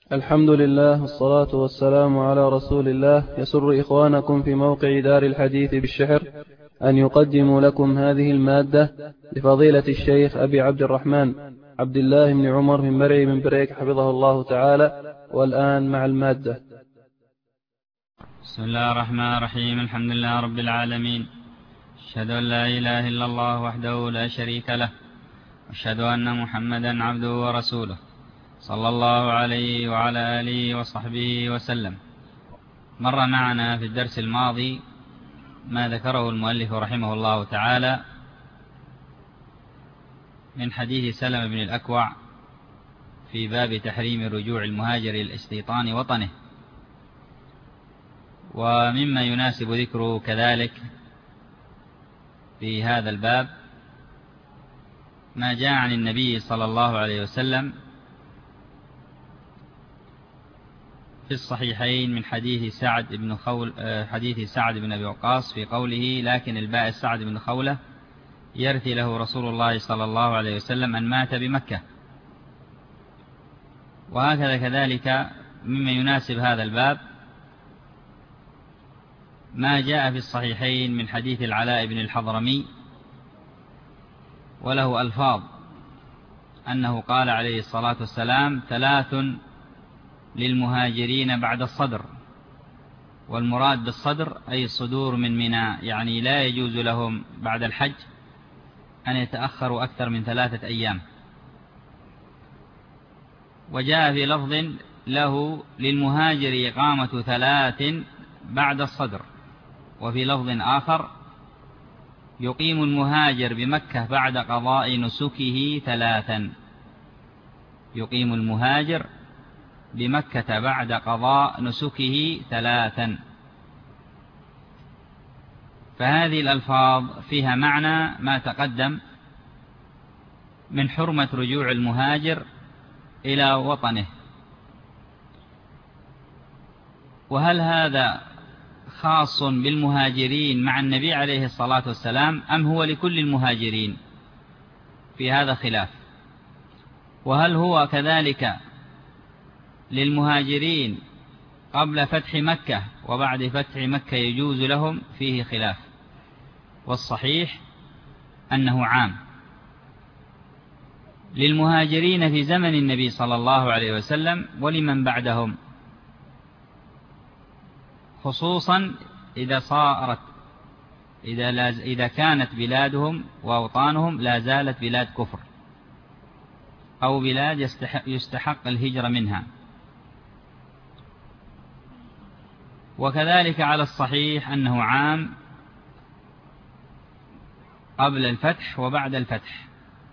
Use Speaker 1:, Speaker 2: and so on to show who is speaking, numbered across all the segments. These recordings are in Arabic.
Speaker 1: الحمد لله والصلاة والسلام على رسول الله. يسر إخوانكم في موقع دار الحديث بالشحر أن يقدموا لكم هذه المادة لفضيلة الشيخ أبي عبد الرحمن عبد الله بن عمر من مرعي من بريك حفظه الله تعالى. والآن مع المادة.
Speaker 2: بسم الله الرحمن الرحيم. الحمد لله رب العالمين، أشهد أن لا إله إلا الله وحده لا شريك له، أشهد أن محمدا عبده ورسوله صلى الله عليه وعلى آله وصحبه وسلم. مر معنا في الدرس الماضي ما ذكره المؤلف رحمه الله تعالى من حديث سلمة بن الأكوع في باب تحريم رجوع المهاجر إلى استيطان وطنه. ومما يناسب ذكره كذلك في هذا الباب ما جاء عن النبي صلى الله عليه وسلم في الصحيحين من حديث سعد بن أبي وقاص في قوله: لكن البائس سعد بن خولة يرثي له رسول الله صلى الله عليه وسلم أن مات بمكة. وهكذا كذلك مما يناسب هذا الباب ما جاء في الصحيحين من حديث العلاء بن الحضرمي، وله ألفاظ أنه قال عليه الصلاة والسلام: 3 للمهاجرين بعد الصدر. والمراد بالصدر أي الصدور من منى، يعني لا يجوز لهم بعد الحج أن يتأخروا أكثر من 3 أيام. وجاء في لفظ له: للمهاجر إقامة 3 بعد الصدر. وفي لفظ آخر: يقيم المهاجر بمكة بعد قضاء نسكه 3. يقيم المهاجر بمكة بعد قضاء نسكه 3. فهذه الألفاظ فيها معنى ما تقدم من حرمة رجوع المهاجر إلى وطنه. وهل هذا خاص بالمهاجرين مع النبي عليه الصلاة والسلام أم هو لكل المهاجرين؟ في هذا خلاف. وهل هو كذلك للمهاجرين قبل فتح مكة وبعد فتح مكة يجوز لهم؟ فيه خلاف. والصحيح أنه عام للمهاجرين في زمن النبي صلى الله عليه وسلم ولمن بعدهم، خصوصا إذا كانت بلادهم وأوطانهم لا زالت بلاد كفر أو بلاد يستحق الهجرة منها. وكذلك على الصحيح أنه عام قبل الفتح وبعد الفتح.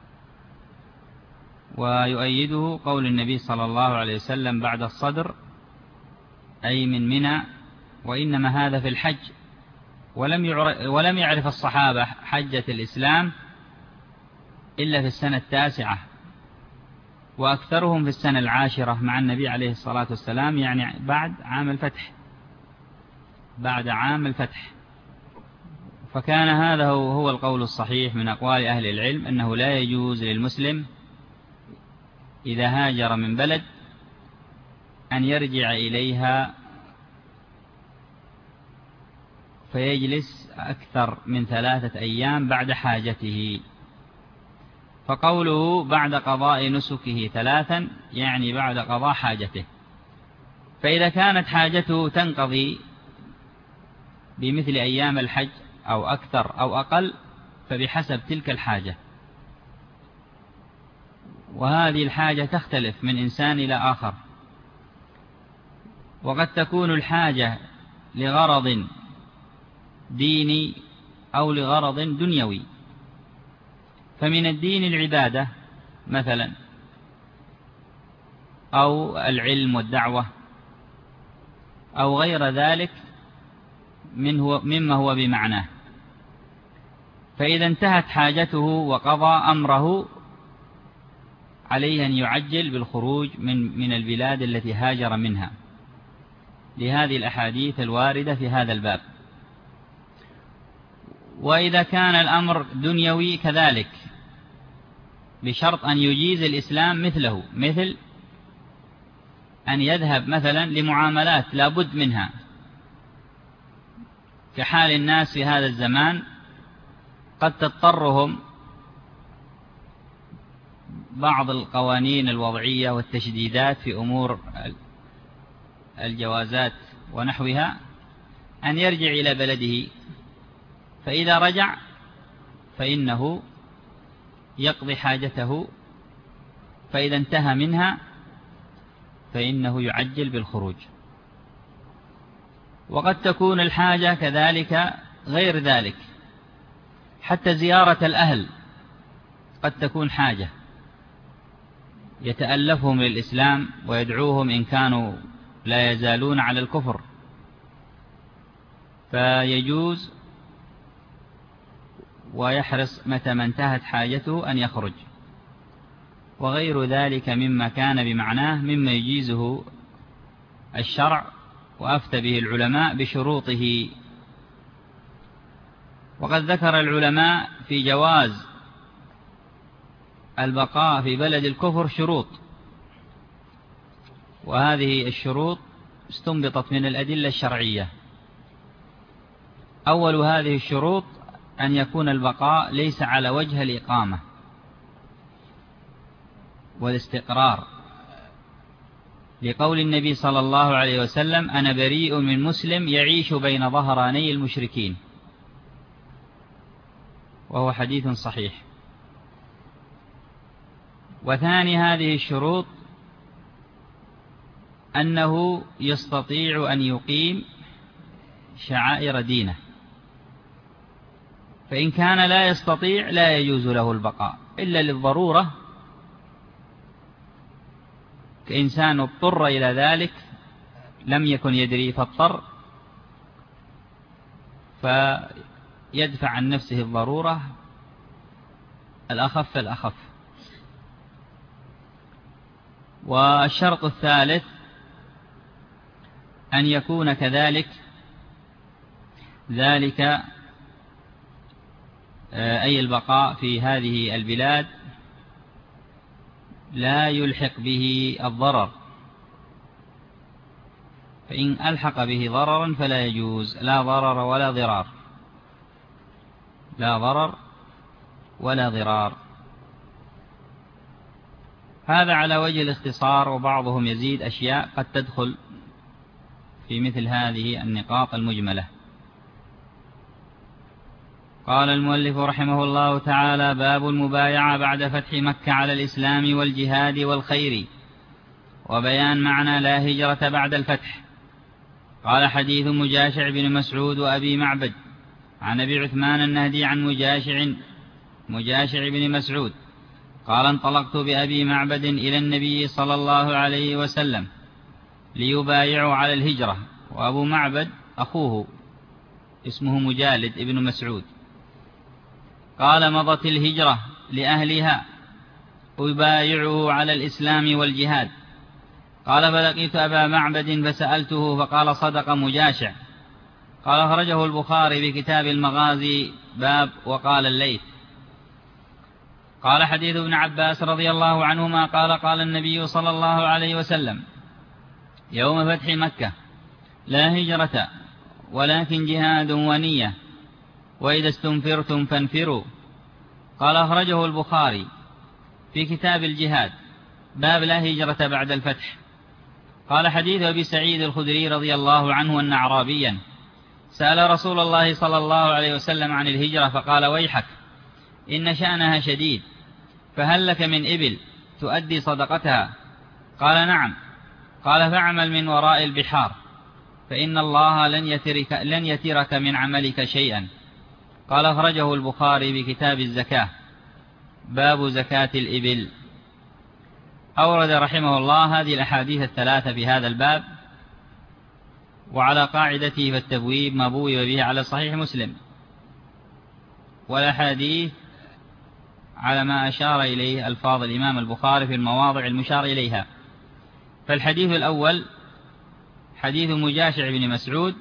Speaker 2: ويؤيده قول النبي صلى الله عليه وسلم: بعد الصدر، أي من منى. وإنما هذا في الحج، ولم يعرف الصحابة حجة الإسلام إلا في السنة 9، وأكثرهم في السنة 10 مع النبي عليه الصلاة والسلام، يعني بعد عام الفتح. فكان هذا هو القول الصحيح من أقوال أهل العلم، أنه لا يجوز للمسلم إذا هاجر من بلد أن يرجع إليها فيجلس أكثر من 3 أيام بعد حاجته. فقوله بعد قضاء نسكه 3 يعني بعد قضاء حاجته. فإذا كانت حاجته تنقضي بمثل أيام الحج أو أكثر أو أقل فبحسب تلك الحاجة. وهذه الحاجة تختلف من إنسان إلى آخر، وقد تكون الحاجة لغرض ديني أو لغرض دنيوي. فمن الدين العبادة مثلا، أو العلم والدعوة، أو غير ذلك مما هو بمعناه. فإذا انتهت حاجته وقضى أمره عليه أن يعجل بالخروج من البلاد التي هاجر منها، لهذه الأحاديث الواردة في هذا الباب. وإذا كان الأمر دنيوي كذلك، بشرط أن يجيز الإسلام مثله، مثل أن يذهب مثلا لمعاملات لا بد منها، كحال الناس في هذا الزمان، قد تضطرهم بعض القوانين الوضعية والتشديدات في أمور الجوازات ونحوها أن يرجع إلى بلده، فإذا رجع فإنه يقضي حاجته، فإذا انتهى منها فإنه يعجل بالخروج. وقد تكون الحاجة كذلك غير ذلك، حتى زيارة الأهل قد تكون حاجة يتألفهم للإسلام ويدعوهم إن كانوا لا يزالون على الكفر، فيجوز ويحرص متى ما انتهت حاجته أن يخرج. وغير ذلك مما كان بمعناه مما يجيزه الشرع وأفتى به العلماء بشروطه. وقد ذكر العلماء في جواز البقاء في بلد الكفر شروط، وهذه الشروط استنبطت من الأدلة الشرعية. أول هذه الشروط أن يكون البقاء ليس على وجه الإقامة والاستقرار، لقول النبي صلى الله عليه وسلم: أنا بريء من مسلم يعيش بين ظهراني المشركين، وهو حديث صحيح. وثاني هذه الشروط أنه يستطيع أن يقيم شعائر دينه، فإن كان لا يستطيع لا يجوز له البقاء إلا للضرورة، كإنسان اضطر إلى ذلك لم يكن يدري فاضطر، فيدفع عن نفسه الضرورة الأخف الأخف. والشرط الثالث أن يكون كذلك ذلك أي البقاء في هذه البلاد لا يلحق به الضرر، فإن ألحق به ضررا فلا يجوز، لا ضرر ولا ضرار، لا ضرر ولا ضرار. هذا على وجه الاختصار، وبعضهم يزيد أشياء قد تدخل في مثل هذه النقاط المجملة. قال المؤلف رحمه الله تعالى: باب المبايعة بعد فتح مكة على الإسلام والجهاد والخير، وبيان معنى لا هجرة بعد الفتح. قال: حديث مجاشع بن مسعود وأبي معبد عن أبي عثمان النهدي عن مجاشع بن مسعود قال: انطلقت بأبي معبد إلى النبي صلى الله عليه وسلم ليبايعوا على الهجرة، وأبو معبد أخوه اسمه مجالد ابن مسعود. قال: مضت الهجرة لأهلها أبايعه على الإسلام والجهاد. قال: فلقيت أبا معبد فسألته فقال: صدق مجاشع. قال: أخرجه البخاري بكتاب المغازي باب وقال الليث. قال: حديث ابن عباس رضي الله عنهما قال: قال النبي صلى الله عليه وسلم يوم فتح مكة: لا هجرة ولكن جهاد ونية، وإذا استنفرتم فانفروا. قال: أخرجه البخاري في كتاب الجهاد باب لا هجرة بعد الفتح. قال: حديث أبي سعيد الخدري رضي الله عنه أن أعرابيا سأل رسول الله صلى الله عليه وسلم عن الهجرة فقال: ويحك إن شأنها شديد، فهل لك من إبل تؤدي صدقتها؟ قال: نعم. قال: فاعمل من وراء البحار، فإن الله لن يترك من عملك شيئا. قال: أخرجه البخاري بكتاب الزكاة باب زكاة الإبل. أورد رحمه الله هذه الأحاديث الثلاثة في هذا الباب، وعلى قاعدته فالتبويب ما بوب به على صحيح مسلم، والأحاديث على ما أشار إليه ألفاظ الإمام البخاري في المواضع المشار إليها. فالحديث الأول حديث مجاشع بن مسعود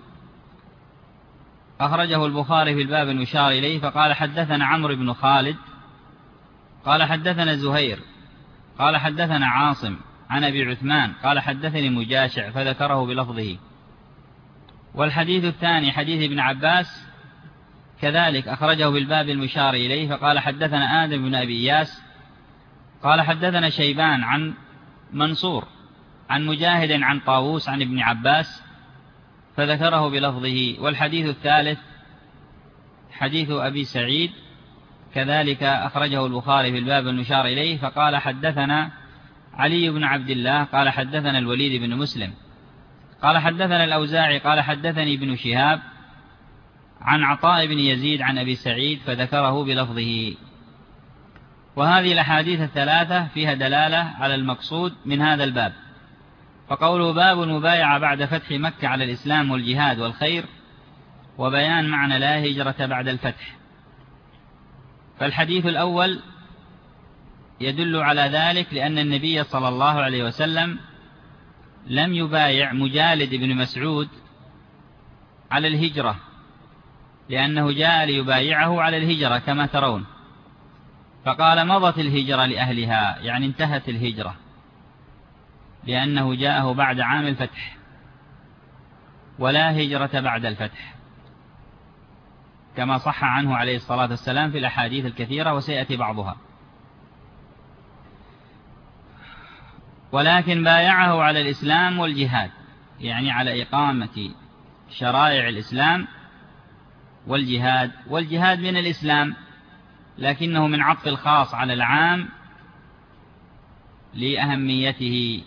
Speaker 2: أخرجه البخاري في الباب المشار إليه، فقال: حدثنا عمرو بن خالد قال: حدثنا زهير قال: حدثنا عاصم عن أبي عثمان قال حدثني مجاشع فذكره بلفظه. والحديث الثاني حديث ابن عباس كذلك أخرجه بالباب المشار إليه، فقال حدثنا آدم بن أبي إياس قال حدثنا شيبان عن منصور عن مجاهد عن طاووس عن ابن عباس فذكره بلفظه. والحديث الثالث حديث أبي سعيد كذلك أخرجه البخاري في الباب المشار إليه، فقال حدثنا علي بن عبد الله قال حدثنا الوليد بن مسلم قال حدثنا الأوزاعي قال حدثني ابن شهاب عن عطاء بن يزيد عن أبي سعيد فذكره بلفظه. وهذه الأحاديث الثلاثة فيها دلالة على المقصود من هذا الباب. فقوله باب المبايعة بعد فتح مكة على الإسلام والجهاد والخير، وبيان معنى لا هجرة بعد الفتح. فالحديث الأول يدل على ذلك، لأن النبي صلى الله عليه وسلم لم يبايع مجالد بن مسعود على الهجرة، لأنه جاء ليبايعه على الهجرة كما ترون، فقال مضت الهجرة لأهلها، يعني انتهت الهجرة، لأنه جاءه بعد عام الفتح، ولا هجرة بعد الفتح كما صح عنه عليه الصلاة والسلام في الأحاديث الكثيرة وسيأتي بعضها. ولكن بايعه على الإسلام والجهاد، يعني على إقامة شرائع الإسلام والجهاد. والجهاد من الإسلام، لكنه من عطف الخاص على العام لأهميته.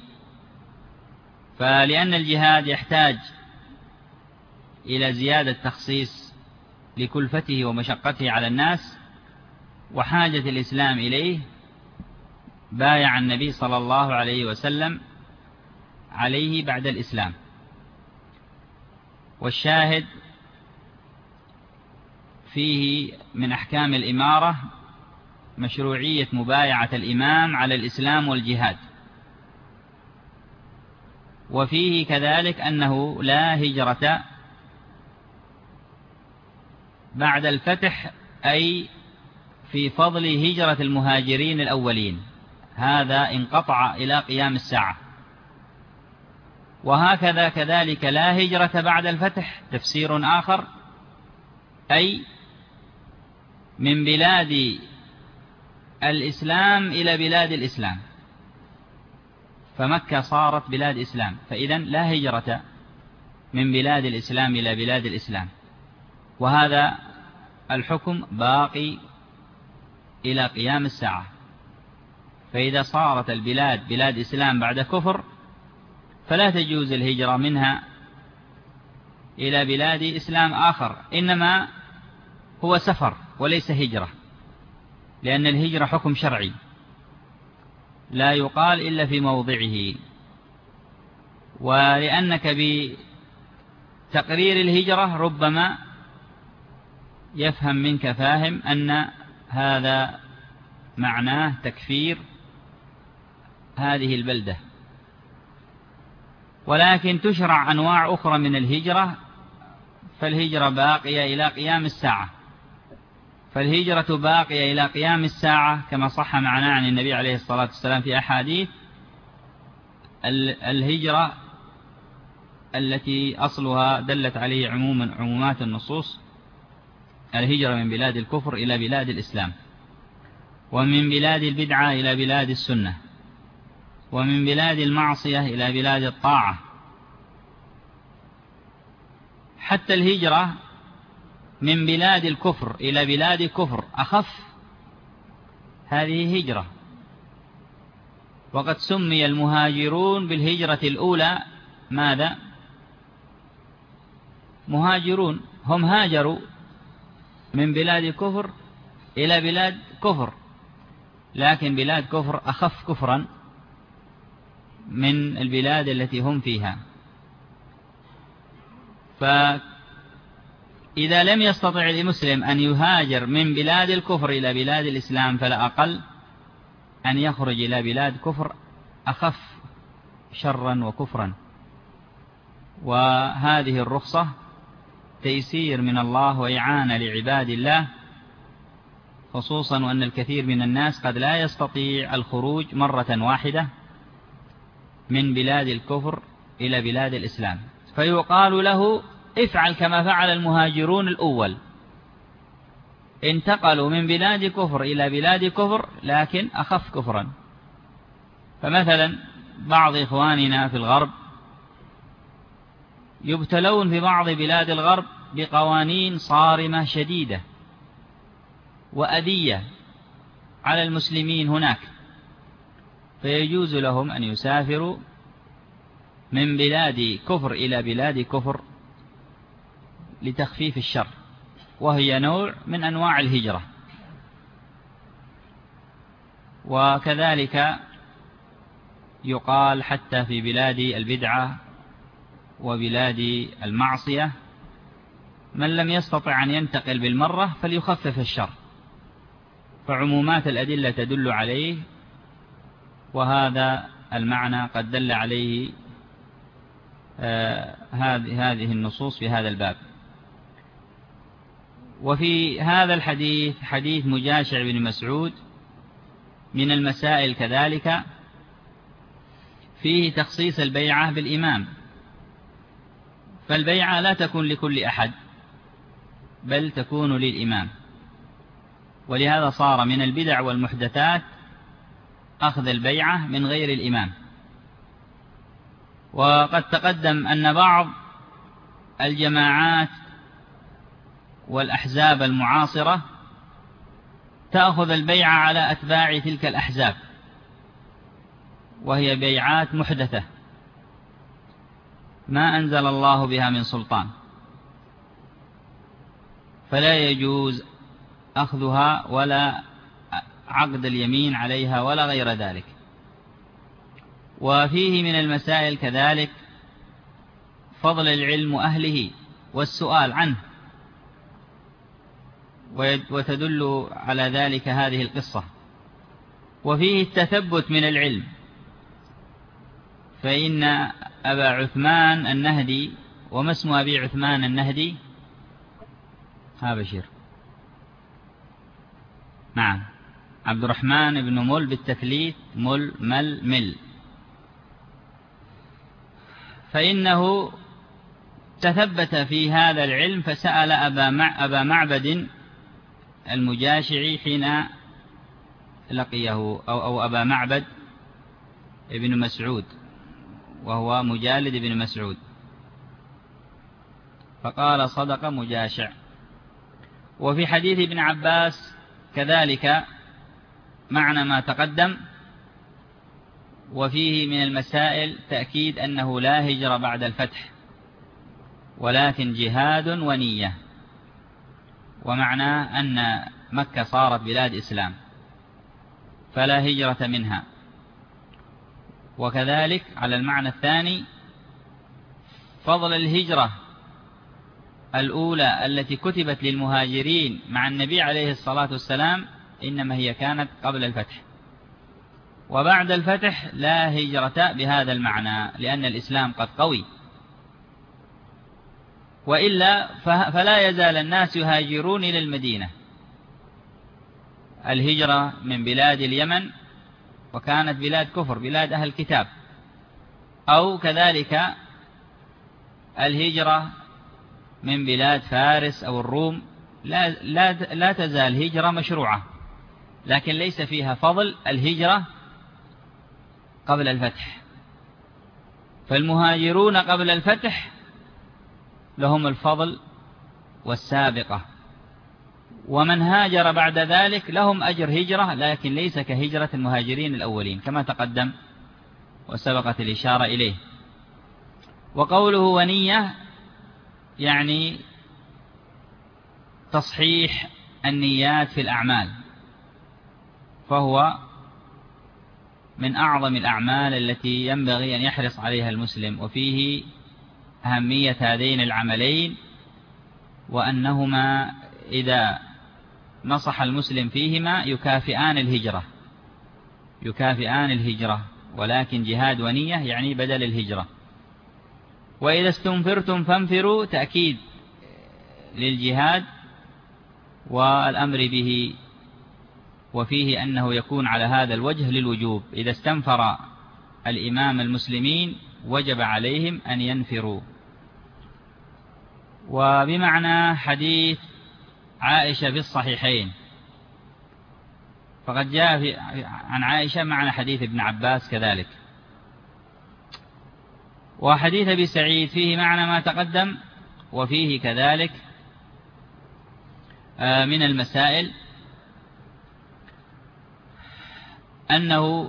Speaker 2: فلأن الجهاد يحتاج إلى زيادة تخصيص لكلفته ومشقته على الناس وحاجة الإسلام إليه، بايع النبي صلى الله عليه وسلم عليه بعد الإسلام. والشاهد فيه من أحكام الإمارة مشروعية مبايعة الإمام على الإسلام والجهاد. وفيه كذلك أنه لا هجرة بعد الفتح، أي في فضل هجرة المهاجرين الأولين، هذا انقطع إلى قيام الساعة. وهكذا كذلك لا هجرة بعد الفتح تفسير آخر، أي من بلاد الإسلام إلى بلاد الإسلام، فمكة صارت بلاد إسلام، فإذن لا هجرة من بلاد الإسلام إلى بلاد الإسلام. وهذا الحكم باقي إلى قيام الساعة. فإذا صارت البلاد بلاد إسلام بعد كفر فلا تجوز الهجرة منها إلى بلاد إسلام آخر، إنما هو سفر وليس هجرة، لأن الهجرة حكم شرعي لا يقال إلا في موضعه. ولأنك بتقرير الهجرة ربما يفهم منك فاهم أن هذا معناه تكفير هذه البلدة، ولكن تشرع أنواع أخرى من الهجرة، فالهجرة باقية إلى قيام الساعة. فالهجرة باقية إلى قيام الساعة كما صح معنا عن النبي عليه الصلاة والسلام في أحاديث. الهجرة التي أصلها دلت عليه عمومات النصوص، الهجرة من بلاد الكفر إلى بلاد الإسلام، ومن بلاد البدعة إلى بلاد السنة، ومن بلاد المعصية إلى بلاد الطاعة. حتى الهجرة من بلاد الكفر إلى بلاد الكفر أخف، هذه هجرة. وقد سمي المهاجرون بالهجرة الأولى ماذا؟ مهاجرون، هم هاجروا من بلاد كفر إلى بلاد كفر، لكن بلاد كفر أخف كفرا من البلاد التي هم فيها. فإذا لم يستطع المسلم أن يهاجر من بلاد الكفر إلى بلاد الإسلام، فلا أقل أن يخرج إلى بلاد كفر أخف شرا وكفرا. وهذه الرخصة تيسير من الله وإعانة لعباد الله، خصوصا وأن الكثير من الناس قد لا يستطيع الخروج مرة واحدة، من بلاد الكفر إلى بلاد الإسلام، فيقال له افعل كما فعل المهاجرون الأول، انتقلوا من بلاد كفر إلى بلاد كفر لكن أخف كفرا. فمثلا بعض إخواننا في الغرب يبتلون في بعض بلاد الغرب بقوانين صارمة شديدة وأذية على المسلمين هناك، فيجوز لهم أن يسافروا من بلاد كفر إلى بلاد كفر لتخفيف الشر، وهي نوع من أنواع الهجرة. وكذلك يقال حتى في بلاد البدعة وبلاد المعصية من لم يستطع أن ينتقل بالمرة فليخفف الشر، فعمومات الأدلة تدل عليه، وهذا المعنى قد دل عليه هذه النصوص في هذا الباب. وفي هذا الحديث حديث مجاشع بن مسعود من المسائل كذلك فيه تخصيص البيعة بالإمام، فالبيعة لا تكون لكل أحد بل تكون للإمام، ولهذا صار من البدع والمحدثات أخذ البيعة من غير الإمام. وقد تقدم أن بعض الجماعات والأحزاب المعاصرة تأخذ البيعة على أتباع تلك الأحزاب، وهي بيعات محدثة ما أنزل الله بها من سلطان، فلا يجوز أخذها ولا عقد اليمين عليها ولا غير ذلك. وفيه من المسائل كذلك فضل العلم أهله والسؤال عنه، وتدل على ذلك هذه القصة. وفيه التثبت من العلم، فإن أبا عثمان النهدي، وما اسم أبي عثمان النهدي؟ ها بشير، نعم، عبد الرحمن بن مل بالتثليث، مل، فإنه تثبت في هذا العلم فسأل أبا معبد المجاشعي حين لقيه، أو أبا معبد ابن مسعود، وهو مجالد بن مسعود، فقال صدق مجاشع. وفي حديث ابن عباس كذلك معنى ما تقدم، وفيه من المسائل تأكيد أنه لا هجرة بعد الفتح ولكن جهاد ونية، ومعناه أن مكة صارت بلاد إسلام فلا هجرة منها. وكذلك على المعنى الثاني فضل الهجرة الأولى التي كتبت للمهاجرين مع النبي عليه الصلاة والسلام إنما هي كانت قبل الفتح، وبعد الفتح لا هجرة بهذا المعنى لأن الإسلام قد قوي، وإلا فلا يزال الناس يهاجرون إلى المدينة. الهجرة من بلاد اليمن وكانت بلاد كفر، بلاد أهل الكتاب، أو كذلك الهجرة من بلاد فارس أو الروم، لا تزال هجرة مشروعة، لكن ليس فيها فضل الهجرة قبل الفتح. فالمهاجرون قبل الفتح لهم الفضل والسابقة، ومن هاجر بعد ذلك لهم أجر هجرة لكن ليس كهجرة المهاجرين الأولين كما تقدم وسبقت الإشارة إليه. وقوله ونية يعني تصحيح النيات في الأعمال، فهو من أعظم الأعمال التي ينبغي أن يحرص عليها المسلم، وفيه أهمية هذين العملين، وأنهما إذا نصح المسلم فيهما يكافئان الهجرة، ولكن جهاد ونية يعني بدل الهجرة. وإذا استنفرتم فانفروا تأكيد للجهاد والأمر به، وفيه أنه يكون على هذا الوجه للوجوب. إذا استنفر الإمام المسلمين وجب عليهم أن ينفروا. وبمعنى حديث عائشة في الصحيحين، فقد جاء عن عائشة معنى حديث ابن عباس كذلك. وحديث أبي سعيد فيه معنى ما تقدم، وفيه كذلك من المسائل أنه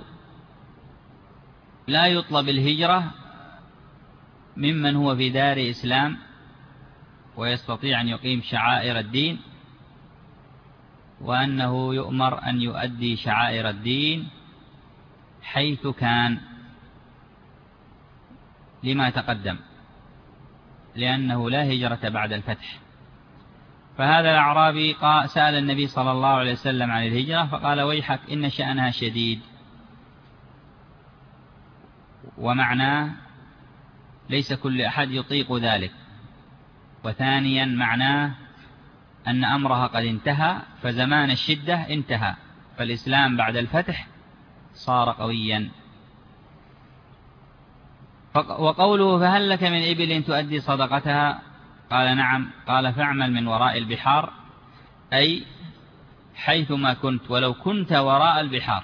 Speaker 2: لا يطلب الهجرة ممن هو في دار إسلام ويستطيع أن يقيم شعائر الدين، وأنه يؤمر أن يؤدي شعائر الدين حيث كان لما تقدم، لأنه لا هجرة بعد الفتح. فهذا الأعرابي سأل النبي صلى الله عليه وسلم عن الهجرة فقال: ويحك إن شأنها شديد. ومعناه ليس كل أحد يطيق ذلك. وثانيا معناه أن أمرها قد انتهى، فزمان الشدة انتهى، فالإسلام بعد الفتح صار قويا. وقوله: فهل لك من إبل تؤدي صدقتها؟ قال: نعم. قال: فاعمل من وراء البحار، أي حيثما كنت ولو كنت وراء البحار،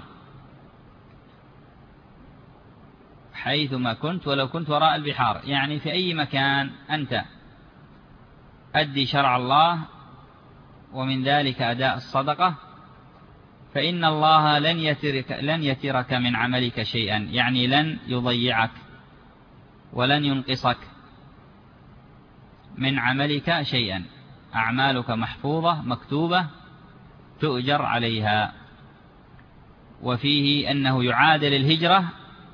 Speaker 2: حيثما كنت ولو كنت وراء البحار، يعني في أي مكان أنت أدي شرع الله، ومن ذلك أداء الصدقة، فإن الله لن يترك من عملك شيئا، يعني لن يضيعك ولن ينقصك من عملك شيئا. أعمالك محفوظة مكتوبة تؤجر عليها. وفيه أنه يعادل الهجرة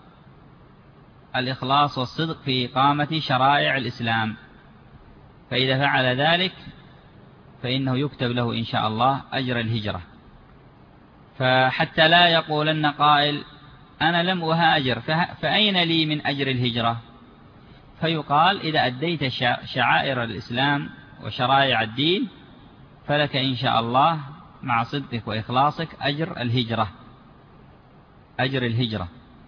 Speaker 2: الإخلاص والصدق في إقامة شرائع الإسلام، فإذا فعل ذلك فإنه يكتب له إن شاء الله أجر الهجرة. فحتى لا يقولن قائل: أنا لم أهاجر فأين لي من أجر الهجرة؟ فيقال: إذا أديت شعائر الإسلام وشرائع الدين فلك إن شاء الله مع صدقك وإخلاصك أجر الهجرة، أجر الهجرة.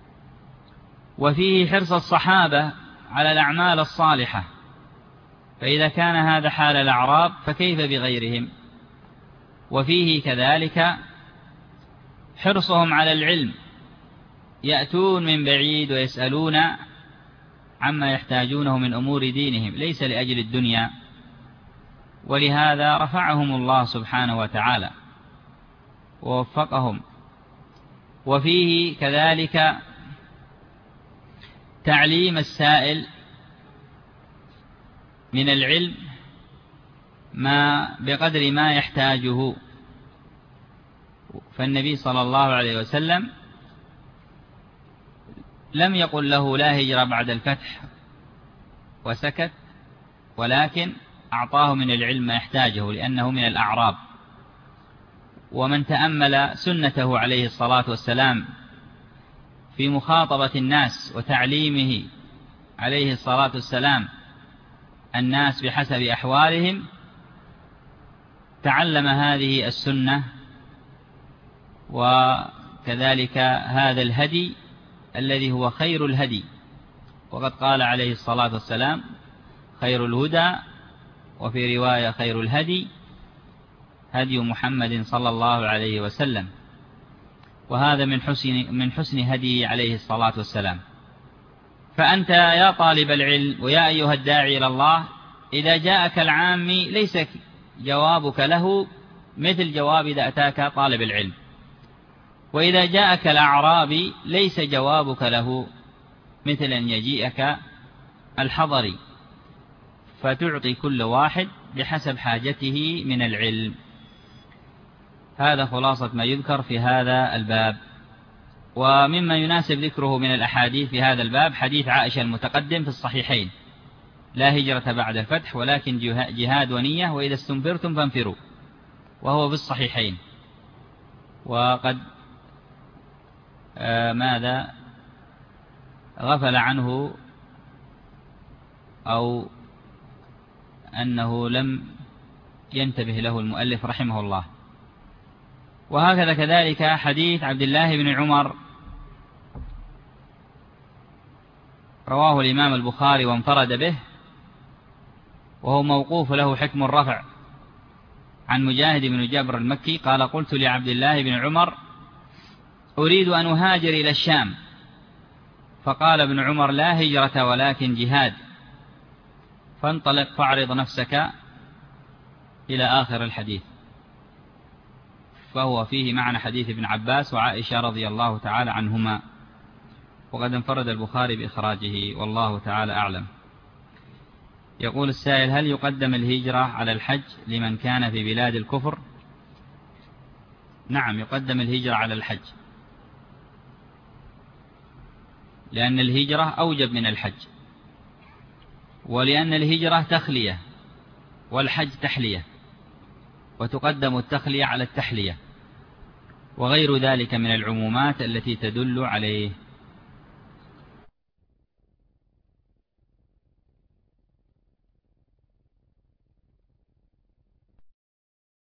Speaker 2: وفيه حرص الصحابة على الأعمال الصالحة، فإذا كان هذا حال الأعراب فكيف بغيرهم؟ وفيه كذلك حرصهم على العلم، يأتون من بعيد ويسألون عما يحتاجونه من أمور دينهم، ليس لأجل الدنيا، ولهذا رفعهم الله سبحانه وتعالى ووفقهم. وفيه كذلك تعليم السائل من العلم ما بقدر ما يحتاجه. فالنبي صلى الله عليه وسلم لم يقل له لا هجرة بعد الفتح وسكت، ولكن أعطاه من العلم ما يحتاجه لأنه من الأعراب. ومن تأمل سنته عليه الصلاة والسلام في مخاطبة الناس وتعليمه عليه الصلاة والسلام الناس بحسب أحوالهم، تعلم هذه السنة وكذلك هذا الهدي الذي هو خير الهدي. وقد قال عليه الصلاة والسلام: خير الهدى، وفي رواية: خير الهدي هدي محمد صلى الله عليه وسلم. وهذا من حسن هدي عليه الصلاة والسلام. فأنت يا طالب العلم ويا أيها الداعي إلى الله، إذا جاءك العامي ليس جوابك له مثل جواب إذا أتاك طالب العلم، وإذا جاءك الأعرابي ليس جوابك له مثل أن يجيئك الحضري، فتعطي كل واحد بحسب حاجته من العلم. هذا خلاصة ما يذكر في هذا الباب. ومما يناسب ذكره من الأحاديث في هذا الباب حديث عائشة المتقدم في الصحيحين: لا هجرة بعد الفتح ولكن جهاد ونية، وإذا استنفرتم فانفروا، وهو في الصحيحين. وقد ماذا غفل عنه أو أنه لم ينتبه له المؤلف رحمه الله. وهكذا كذلك حديث عبد الله بن عمر رواه الإمام البخاري وانفرد به، وهو موقوف له حكم الرفع عن مجاهد بن جبر المكي قال: قلت لعبد الله بن عمر: أريد أن أهاجر إلى الشام. فقال ابن عمر: لا هجرة ولكن جهاد، فانطلق فاعرض نفسك إلى آخر الحديث. فهو فيه معنى حديث ابن عباس وعائشة رضي الله تعالى عنهما، وقد انفرد البخاري بإخراجه، والله تعالى أعلم. يقول السائل: هل يقدم الهجرة على الحج لمن كان في بلاد الكفر؟ نعم، يقدم الهجرة على الحج، لأن الهجرة أوجب من الحج، ولأن الهجرة تخلية والحج تحلية، وتقدم التخلية على التحلية، وغير ذلك من العمومات التي تدل عليه.